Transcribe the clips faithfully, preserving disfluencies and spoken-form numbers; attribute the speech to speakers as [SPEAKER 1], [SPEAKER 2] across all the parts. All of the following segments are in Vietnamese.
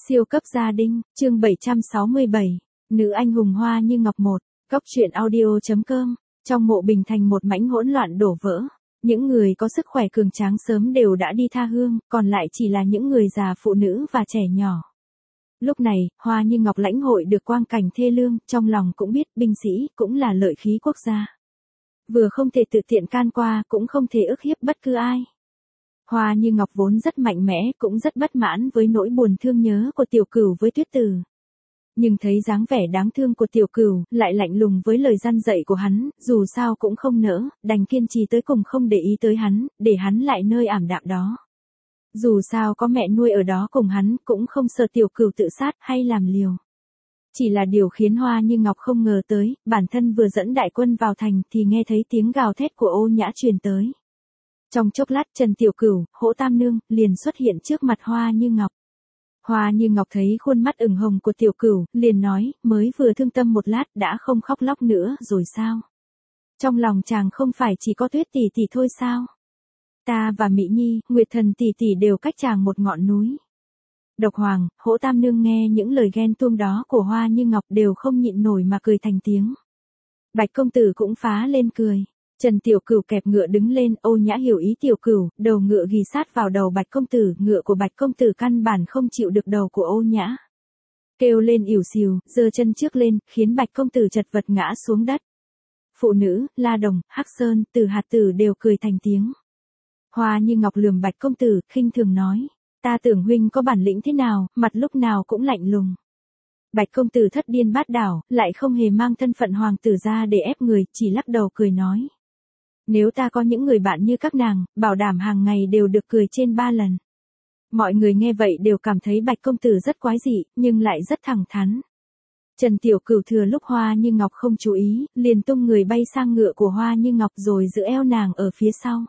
[SPEAKER 1] Siêu cấp gia đình, chương bảy trăm sáu mươi bảy, nữ anh hùng Hoa Như Ngọc một, góc truyện audio.com, trong mộ Bình Thành một mảnh hỗn loạn đổ vỡ. Những người có sức khỏe cường tráng sớm đều đã đi tha hương, còn lại chỉ là những người già, phụ nữ và trẻ nhỏ. Lúc này, Hoa Như Ngọc lãnh hội được quang cảnh thê lương, trong lòng cũng biết binh sĩ cũng là lợi khí quốc gia. Vừa không thể tự tiện can qua, cũng không thể ức hiếp bất cứ ai. Hoa Như Ngọc vốn rất mạnh mẽ, cũng rất bất mãn với nỗi buồn thương nhớ của Tiểu Cửu với Tuyết Tử. Nhưng thấy dáng vẻ đáng thương của Tiểu Cửu, lại lạnh lùng với lời răn dạy của hắn, dù sao cũng không nỡ, đành kiên trì tới cùng không để ý tới hắn, để hắn lại nơi ảm đạm đó. Dù sao có mẹ nuôi ở đó cùng hắn, cũng không sợ Tiểu Cửu tự sát hay làm liều. Chỉ là điều khiến Hoa Như Ngọc không ngờ tới, bản thân vừa dẫn đại quân vào thành thì nghe thấy tiếng gào thét của Ô Nhã truyền tới. Trong chốc lát Trần Tiểu Cửu, Hỗ Tam Nương, liền xuất hiện trước mặt Hoa Như Ngọc. Hoa Như Ngọc thấy khuôn mắt ửng hồng của Tiểu Cửu, liền nói, mới vừa thương tâm một lát đã không khóc lóc nữa rồi sao? Trong lòng chàng không phải chỉ có Tuyết tỷ tỷ thôi sao? Ta và Mỹ Nhi, Nguyệt Thần tỷ tỷ đều cách chàng một ngọn núi. Độc Hoàng, Hỗ Tam Nương nghe những lời ghen tuông đó của Hoa Như Ngọc đều không nhịn nổi mà cười thành tiếng. Bạch công tử cũng phá lên cười. Trần Tiểu Cửu kẹp ngựa đứng lên, Ô Nhã hiểu ý Tiểu Cửu, đầu ngựa ghì sát vào đầu Bạch công tử, ngựa của Bạch công tử căn bản không chịu được đầu của Ô Nhã. Kêu lên ỉu xìu, giơ chân trước lên, khiến Bạch công tử chật vật ngã xuống đất. Phụ nữ, La Đồng, Hắc Sơn, Từ Hạt Tử đều cười thành tiếng. Hoa Như Ngọc lườm Bạch công tử, khinh thường nói, ta tưởng huynh có bản lĩnh thế nào, mặt lúc nào cũng lạnh lùng. Bạch công tử thất điên bát đảo, lại không hề mang thân phận hoàng tử ra để ép người, chỉ lắc đầu cười nói. Nếu ta có những người bạn như các nàng, bảo đảm hàng ngày đều được cười trên ba lần. Mọi người nghe vậy đều cảm thấy Bạch công tử rất quái dị, nhưng lại rất thẳng thắn. Trần Tiểu Cửu thừa lúc Hoa Như Ngọc không chú ý, liền tung người bay sang ngựa của Hoa Như Ngọc rồi giữ eo nàng ở phía sau.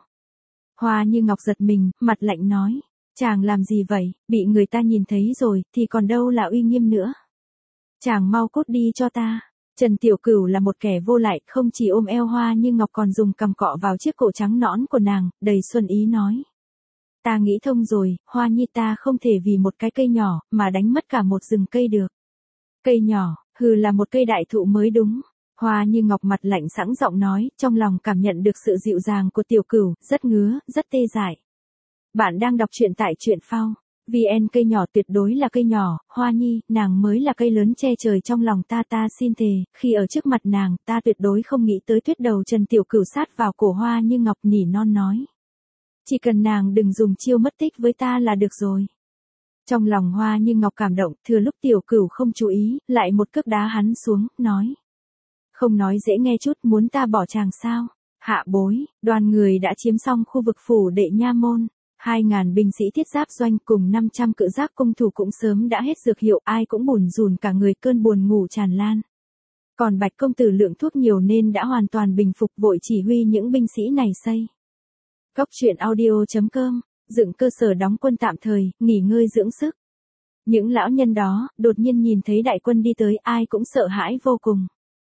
[SPEAKER 1] Hoa Như Ngọc giật mình, mặt lạnh nói, chàng làm gì vậy, bị người ta nhìn thấy rồi, thì còn đâu là uy nghiêm nữa. Chàng mau cút đi cho ta. Trần Tiểu Cửu là một kẻ vô lại, không chỉ ôm eo Hoa Như Ngọc còn dùng cằm cọ vào chiếc cổ trắng nõn của nàng, đầy xuân ý nói. Ta nghĩ thông rồi, Hoa Nhi ta không thể vì một cái cây nhỏ, mà đánh mất cả một rừng cây được. Cây nhỏ, hừ là một cây đại thụ mới đúng. Hoa Như Ngọc mặt lạnh sẵn giọng nói, trong lòng cảm nhận được sự dịu dàng của Tiểu Cửu, rất ngứa, rất tê dại. Bạn đang đọc truyện tại truyện phao. vê en cây nhỏ tuyệt đối là cây nhỏ, Hoa Nhi, nàng mới là cây lớn che trời trong lòng ta ta xin thề, khi ở trước mặt nàng, ta tuyệt đối không nghĩ tới tuyết đầu Trần Tiểu Cửu sát vào cổ Hoa Như Ngọc nỉ non nói. Chỉ cần nàng đừng dùng chiêu mất tích với ta là được rồi. Trong lòng Hoa Như Ngọc cảm động, thừa lúc Tiểu Cửu không chú ý, lại một cước đá hắn xuống, nói. Không nói dễ nghe chút, muốn ta bỏ chàng sao? Hạ bối, đoàn người đã chiếm xong khu vực phủ đệ nha môn. Hai ngàn binh sĩ thiết giáp doanh cùng năm trăm cự giáp cung thủ cũng sớm đã hết dược hiệu, ai cũng bủn rủn cả người, cơn buồn ngủ tràn lan. Còn Bạch công tử lượng thuốc nhiều nên đã hoàn toàn bình phục, vội chỉ huy những binh sĩ này xây. Góc truyện audio.com, dựng cơ sở đóng quân tạm thời, nghỉ ngơi dưỡng sức. Những lão nhân đó, đột nhiên nhìn thấy đại quân đi tới, ai cũng sợ hãi vô cùng.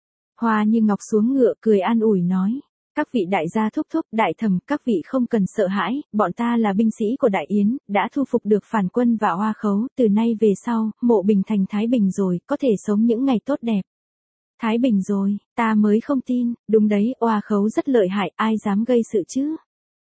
[SPEAKER 1] Hoa Như Ngọc xuống ngựa cười an ủi nói. Các vị đại gia thúc thúc, đại thẩm, các vị không cần sợ hãi, bọn ta là binh sĩ của Đại Yến, đã thu phục được phản quân và Hoa Khấu, từ nay về sau, mộ Bình Thành Thái Bình rồi, có thể sống những ngày tốt đẹp. Thái Bình rồi, ta mới không tin, đúng đấy, Hoa Khấu rất lợi hại, ai dám gây sự chứ?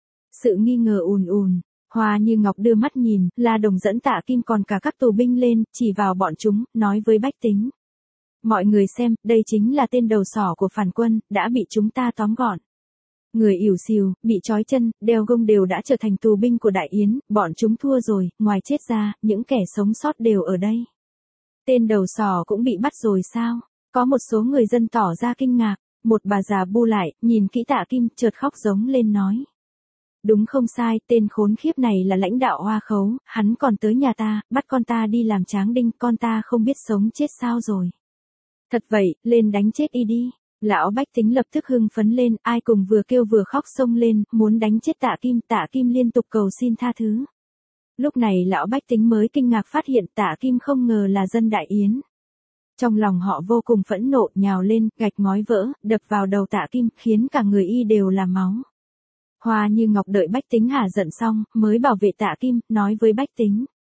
[SPEAKER 1] Sự nghi ngờ ùn ùn, Hoa Như Ngọc đưa mắt nhìn, La Đồng dẫn Tạ Kim còn cả các tù binh lên, chỉ vào bọn chúng, nói với bách tính. Mọi người xem, đây chính là tên đầu sỏ của phản quân, đã bị chúng ta tóm gọn. Người ỉu xìu, bị trói chân, đeo gông đều đã trở thành tù binh của Đại Yến, bọn chúng thua rồi, ngoài chết ra, những kẻ sống sót đều ở đây. Tên đầu sỏ cũng bị bắt rồi sao? Có một số người dân tỏ ra kinh ngạc, một bà già bu lại, nhìn kỹ Tạ Kim, chợt khóc giống lên nói. Đúng không sai, tên khốn khiếp này là lãnh đạo Hoa Khấu, hắn còn tới nhà ta, bắt con ta đi làm tráng đinh, con ta không biết sống chết sao rồi. Thật vậy, lên đánh chết y đi. Lão bách tính lập tức hưng phấn lên, ai cùng vừa kêu vừa khóc xông lên, muốn đánh chết Tạ Kim, Tạ Kim liên tục cầu xin tha thứ. Lúc này lão bách tính mới kinh ngạc phát hiện Tạ Kim không ngờ là dân Đại Yến. Trong lòng họ vô cùng phẫn nộ, nhào lên, gạch ngói vỡ, đập vào đầu Tạ Kim, khiến cả người y đều là máu. Hoa Như Ngọc đợi bách tính hả giận xong, mới bảo vệ Tạ Kim, nói với bách tính.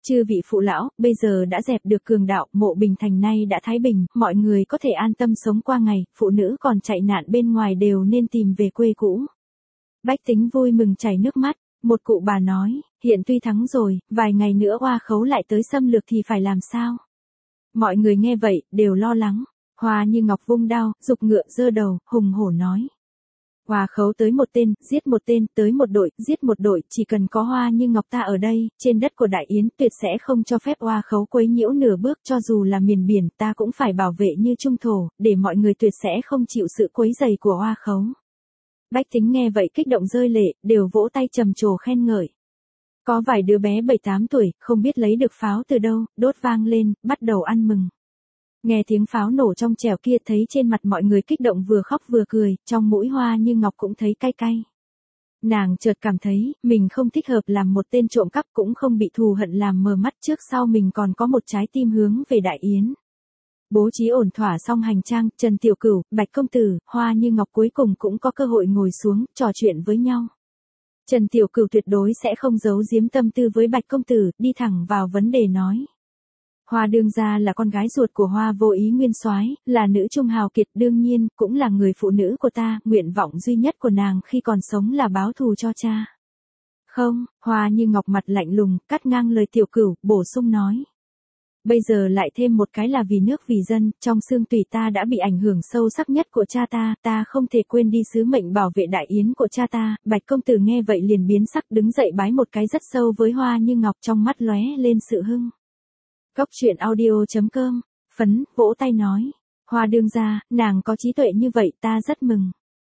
[SPEAKER 1] Chư vị phụ lão, bây giờ đã dẹp được cường đạo, Mộ Bình Thành nay đã thái bình, mọi người có thể an tâm sống qua ngày, phụ nữ còn chạy nạn bên ngoài đều nên tìm về quê cũ. Bách Tính vui mừng chảy nước mắt, một cụ bà nói, hiện tuy thắng rồi, vài ngày nữa Hoa Khấu lại tới xâm lược thì phải làm sao? Mọi người nghe vậy, đều lo lắng. Hoa Như Ngọc vung đao, giục ngựa giơ đầu, hùng hổ nói. Hoa Khấu tới một tên, giết một tên, tới một đội, giết một đội, chỉ cần có Hoa Như Ngọc ta ở đây, trên đất của Đại Yến tuyệt sẽ không cho phép Hoa Khấu quấy nhiễu nửa bước, cho dù là miền biển ta cũng phải bảo vệ như trung thổ, để mọi người tuyệt sẽ không chịu sự quấy rầy của Hoa Khấu. Bách Tính nghe vậy kích động rơi lệ, đều vỗ tay trầm trồ khen ngợi. Có vài đứa bé bảy tám tuổi, không biết lấy được pháo từ đâu, đốt vang lên, bắt đầu ăn mừng. Nghe tiếng pháo nổ trong trẻo kia thấy trên mặt mọi người kích động vừa khóc vừa cười, trong mũi Hoa Như Ngọc cũng thấy cay cay. Nàng chợt cảm thấy, mình không thích hợp làm một tên trộm cắp cũng không bị thù hận làm mờ mắt trước sau mình còn có một trái tim hướng về Đại Yến. Bố trí ổn thỏa xong hành trang, Trần Tiểu Cửu, Bạch Công Tử, Hoa Như Ngọc cuối cùng cũng có cơ hội ngồi xuống, trò chuyện với nhau. Trần Tiểu Cửu tuyệt đối sẽ không giấu giếm tâm tư với Bạch Công Tử, đi thẳng vào vấn đề nói. Hoa đương gia là con gái ruột của Hoa Vô Ý Nguyên Soái, là nữ trung hào kiệt đương nhiên, cũng là người phụ nữ của ta, nguyện vọng duy nhất của nàng khi còn sống là báo thù cho cha. Không, Hoa Như Ngọc mặt lạnh lùng, cắt ngang lời Tiểu Cửu, bổ sung nói. Bây giờ lại thêm một cái là vì nước vì dân, trong xương tủy ta đã bị ảnh hưởng sâu sắc nhất của cha ta, ta không thể quên đi sứ mệnh bảo vệ Đại Yến của cha ta. Bạch Công Tử nghe vậy liền biến sắc đứng dậy bái một cái rất sâu với Hoa Như Ngọc, trong mắt lóe lên sự hưng. Góc truyện audio chấm com, phấn, vỗ tay nói, Hoa đương gia, nàng có trí tuệ như vậy ta rất mừng.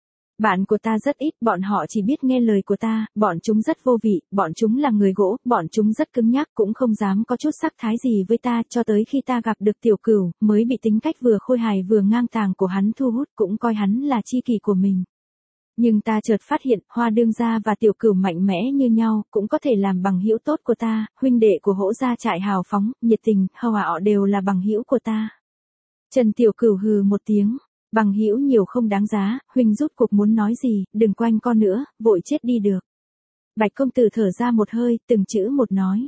[SPEAKER 1] Bạn của ta rất ít, bọn họ chỉ biết nghe lời của ta, bọn chúng rất vô vị, bọn chúng là người gỗ, bọn chúng rất cứng nhắc cũng không dám có chút sắc thái gì với ta, cho tới khi ta gặp được Tiểu Cửu, mới bị tính cách vừa khôi hài vừa ngang tàng của hắn thu hút, cũng coi hắn là tri kỷ của mình. Nhưng ta chợt phát hiện, Hoa đương gia và Tiểu Cửu mạnh mẽ như nhau, cũng có thể làm bằng hữu tốt của ta, huynh đệ của Hỗ gia trại hào phóng, nhiệt tình, hầu ảo đều là bằng hữu của ta. Trần Tiểu Cửu hừ một tiếng. Bằng hữu nhiều không đáng giá, huynh rút cuộc muốn nói gì, đừng quanh co nữa, vội chết đi được. Bạch Công Tử thở ra một hơi, từng chữ một nói.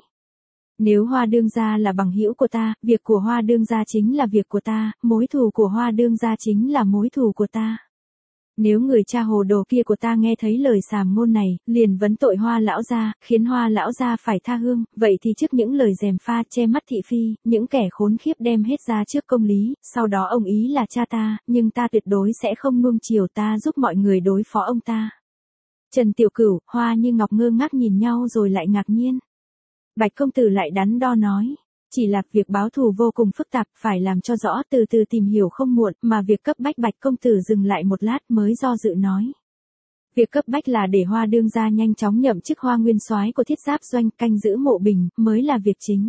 [SPEAKER 1] Nếu Hoa đương gia là bằng hữu của ta, việc của Hoa đương gia chính là việc của ta, mối thù của Hoa đương gia chính là mối thù của ta. Nếu người cha hồ đồ kia của ta nghe thấy lời sàm ngôn này, liền vấn tội Hoa lão gia, khiến Hoa lão gia phải tha hương, vậy thì trước những lời gièm pha che mắt thị phi, những kẻ khốn khiếp đem hết ra trước công lý, sau đó ông ý là cha ta, nhưng ta tuyệt đối sẽ không nuông chiều ta giúp mọi người đối phó ông ta. Trần Tiểu Cửu, Hoa Như Ngọc ngơ ngác nhìn nhau rồi lại ngạc nhiên. Bạch Công Tử lại đắn đo nói. Chỉ là việc báo thù vô cùng phức tạp, phải làm cho rõ từ từ tìm hiểu không muộn, mà việc cấp bách Bạch Công Tử dừng lại một lát mới do dự nói. Việc cấp bách là để Hoa đương gia nhanh chóng nhậm chức Hoa Nguyên Soái của Thiết Giáp Doanh, canh giữ Mộ Bình, mới là việc chính.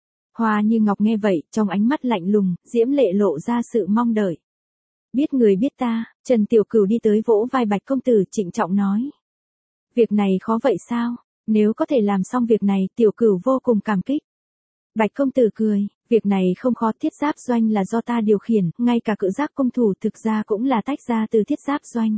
[SPEAKER 1] Hoa Như Ngọc nghe vậy, trong ánh mắt lạnh lùng, diễm lệ lộ ra sự mong đợi. Biết người biết ta, Trần Tiểu Cửu đi tới vỗ vai Bạch Công Tử trịnh trọng nói. Việc này khó vậy sao? Nếu có thể làm xong việc này, Tiểu Cửu vô cùng cảm kích. Bạch Công Tử cười, việc này không khó, Thiết Giáp Doanh là do ta điều khiển, ngay cả cự giác công thủ thực ra cũng là tách ra từ Thiết Giáp Doanh.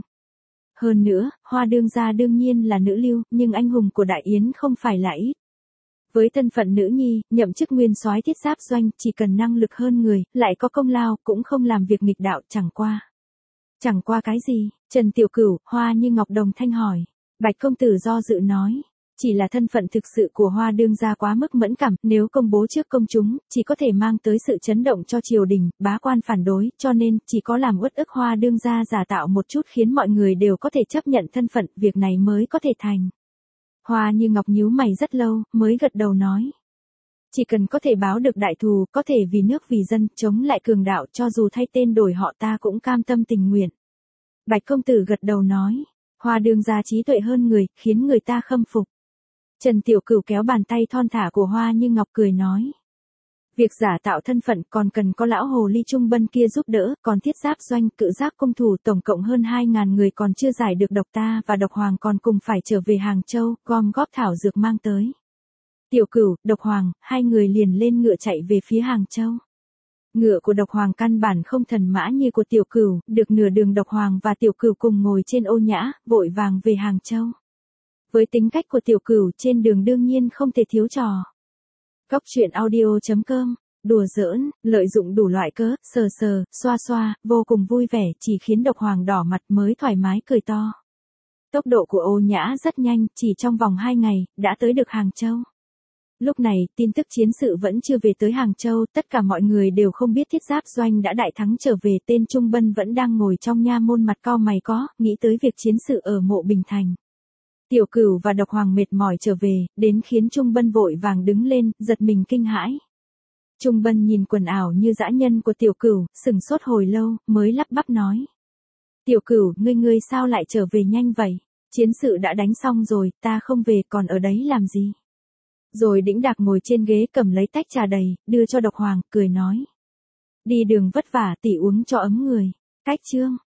[SPEAKER 1] Hơn nữa, Hoa đương gia đương nhiên là nữ lưu, nhưng anh hùng của Đại Yến không phải là ít. Với thân phận nữ nhi, nhậm chức nguyên soái Thiết Giáp Doanh, chỉ cần năng lực hơn người, lại có công lao, cũng không làm việc nghịch đạo, chẳng qua. Chẳng qua cái gì? Trần Tiểu Cửu, Hoa Như Ngọc đồng thanh hỏi. Bạch Công Tử do dự nói. Chỉ là thân phận thực sự của Hoa đương gia quá mức mẫn cảm, nếu công bố trước công chúng, chỉ có thể mang tới sự chấn động cho triều đình, bá quan phản đối, cho nên, chỉ có làm uất ức Hoa đương gia giả tạo một chút khiến mọi người đều có thể chấp nhận thân phận, việc này mới có thể thành. Hoa Như Ngọc nhíu mày rất lâu, mới gật đầu nói. Chỉ cần có thể báo được đại thù, có thể vì nước vì dân, chống lại cường đạo, cho dù thay tên đổi họ ta cũng cam tâm tình nguyện. Bạch Công Tử gật đầu nói. Hoa đương gia trí tuệ hơn người, khiến người ta khâm phục. Trần Tiểu Cửu kéo bàn tay thon thả của Hoa Như Ngọc cười nói. Việc giả tạo thân phận còn cần có lão hồ ly Trung Bân kia giúp đỡ, còn Thiết Giáp Doanh, cự giác công thủ tổng cộng hơn hai ngàn người còn chưa giải được độc, ta và Độc Hoàng còn cùng phải trở về Hàng Châu, gom góp thảo dược mang tới. Tiểu Cửu, Độc Hoàng, hai người liền lên ngựa chạy về phía Hàng Châu. Ngựa của Độc Hoàng căn bản không thần mã như của Tiểu Cửu, được nửa đường Độc Hoàng và Tiểu Cửu cùng ngồi trên ô nhã, vội vàng về Hàng Châu. Với tính cách của Tiểu Cửu trên đường đương nhiên không thể thiếu trò. Cóc truyện audio chấm com, đùa giỡn, lợi dụng đủ loại cớ, sờ sờ, xoa xoa, vô cùng vui vẻ, chỉ khiến Độc Hoàng đỏ mặt mới thoải mái cười to. Tốc độ của Ô Nhã rất nhanh, chỉ trong vòng hai ngày, đã tới được Hàng Châu. Lúc này, tin tức chiến sự vẫn chưa về tới Hàng Châu, tất cả mọi người đều không biết Thiết Giáp Doanh đã đại thắng trở về, tên Trung Bân vẫn đang ngồi trong nha môn mặt cau mày có, nghĩ tới việc chiến sự ở Mộ Bình Thành. Tiểu Cửu và Độc Hoàng mệt mỏi trở về, đến khiến Trung Bân vội vàng đứng lên, giật mình kinh hãi. Trung Bân nhìn quần ảo như dã nhân của Tiểu Cửu, sửng sốt hồi lâu, mới lắp bắp nói. Tiểu Cửu, ngươi ngươi sao lại trở về nhanh vậy? Chiến sự đã đánh xong rồi, ta không về còn ở đấy làm gì? Rồi Đĩnh Đạc ngồi trên ghế cầm lấy tách trà đầy, đưa cho Độc Hoàng, cười nói. Đi đường vất vả tỷ uống cho ấm người. Cách chương.